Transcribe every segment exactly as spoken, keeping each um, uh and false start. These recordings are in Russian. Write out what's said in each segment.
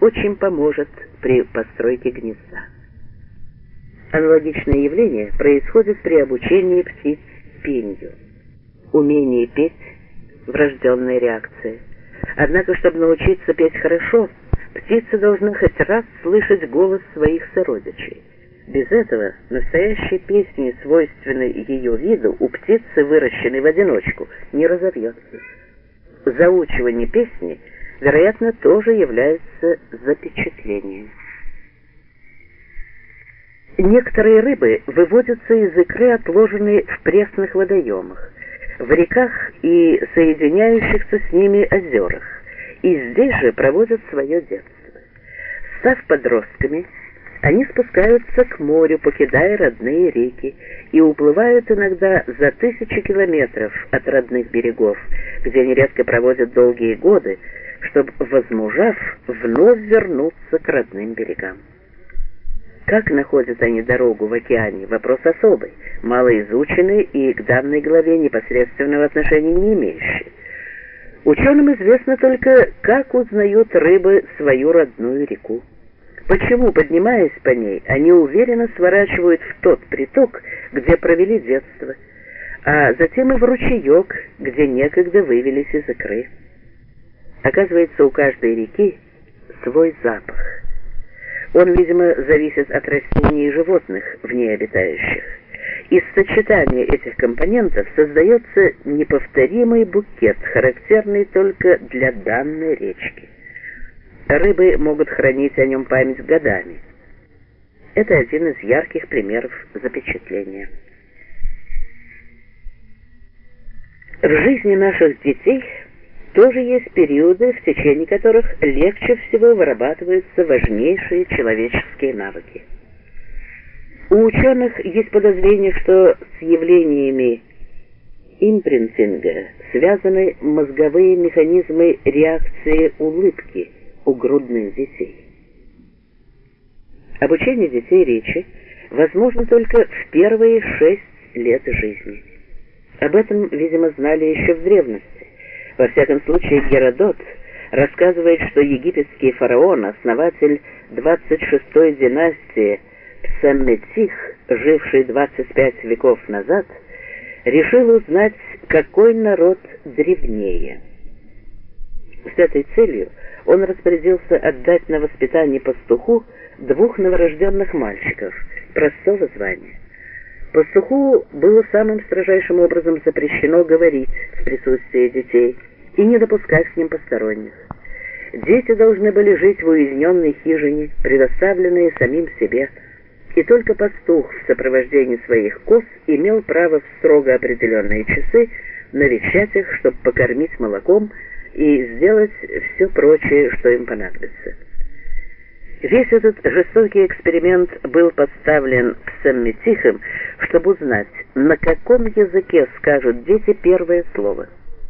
очень поможет при постройке гнезда. Аналогичное явление происходит при обучении птиц пению. Умение петь – врожденная реакция. Однако, чтобы научиться петь хорошо, птица должна хоть раз слышать голос своих сородичей. Без этого настоящей песни, свойственной ее виду, у птицы, выращенной в одиночку, не разовьется. Заучивание песни, вероятно, тоже является запечатлением. Некоторые рыбы выводятся из икры, отложенной в пресных водоемах, в реках и соединяющихся с ними озерах, и здесь же проводят свое детство. Став подростками, они спускаются к морю, покидая родные реки, и уплывают иногда за тысячи километров от родных берегов, где нередко проводят долгие годы, чтобы, возмужав, вновь вернуться к родным берегам. Как находят они дорогу в океане? Вопрос особый, малоизученный и к данной главе непосредственного отношения не имеющий. Ученым известно только, как узнают рыбы свою родную реку. Почему, поднимаясь по ней, они уверенно сворачивают в тот приток, где провели детство, а затем и в ручеек, где некогда вывелись из икры. Оказывается, у каждой реки свой запах. Он, видимо, зависит от растений и животных в ней обитающих. Из сочетания этих компонентов создается неповторимый букет, характерный только для данной речки. Рыбы могут хранить о нем память годами. Это один из ярких примеров запечатления. В жизни наших детей тоже есть периоды, в течение которых легче всего вырабатываются важнейшие человеческие навыки. У ученых есть подозрение, что с явлениями импринтинга связаны мозговые механизмы реакции улыбки у грудных детей. Обучение детей речи возможно только в первые шесть лет жизни. Об этом, видимо, знали еще в древности. Во всяком случае, Геродот рассказывает, что египетский фараон, основатель двадцать шестой династии Псамметих, живший двадцать пять веков назад, решил узнать, какой народ древнее. С этой целью он распорядился отдать на воспитание пастуху двух новорожденных мальчиков простого звания. Пастуху было самым строжайшим образом запрещено говорить в присутствии детей и не допускать к ним посторонних. Дети должны были жить в уединенной хижине, предоставленные самим себе, и только пастух в сопровождении своих коз имел право в строго определенные часы навещать их, чтобы покормить молоком и сделать все прочее, что им понадобится. Весь этот жестокий эксперимент был подставлен Псамметихом, чтобы узнать, на каком языке скажут дети первое слово.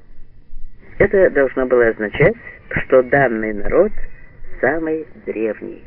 Это должно было означать, что данный народ самый древний.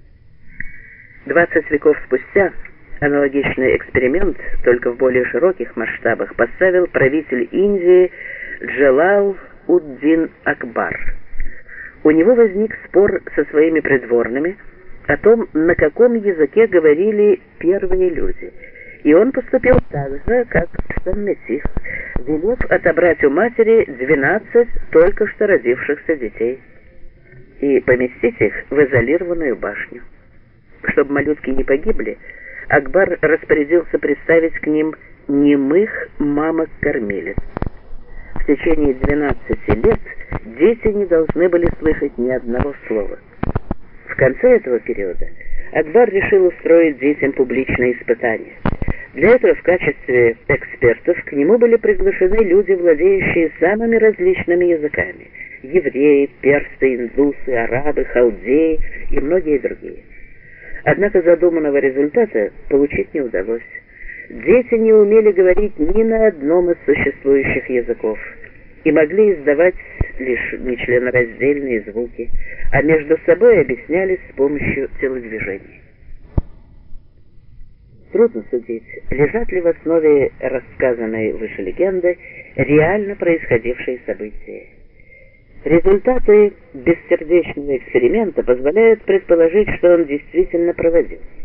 Двадцать веков спустя аналогичный эксперимент, только в более широких масштабах, поставил правитель Индии Джалал-уд-Дин Акбар. У него возник спор со своими придворными о том, на каком языке говорили первые люди, и он поступил так же, как Псамметих, велев отобрать у матери двенадцать только что родившихся детей и поместить их в изолированную башню. Чтобы малютки не погибли, Акбар распорядился приставить к ним немых мамок-кормилец. В течение двенадцати лет дети не должны были слышать ни одного слова. В конце этого периода Акбар решил устроить детям публичные испытания. Для этого в качестве экспертов к нему были приглашены люди, владеющие самыми различными языками: евреи, персы, индусы, арабы, халдеи и многие другие. Однако задуманного результата получить не удалось. Дети не умели говорить ни на одном из существующих языков и могли издавать лишь нечленораздельные звуки, а между собой объяснялись с помощью телодвижений. Трудно судить, лежат ли в основе рассказанной выше легенды реально происходившие события. Результаты бессердечного эксперимента позволяют предположить, что он действительно проводился.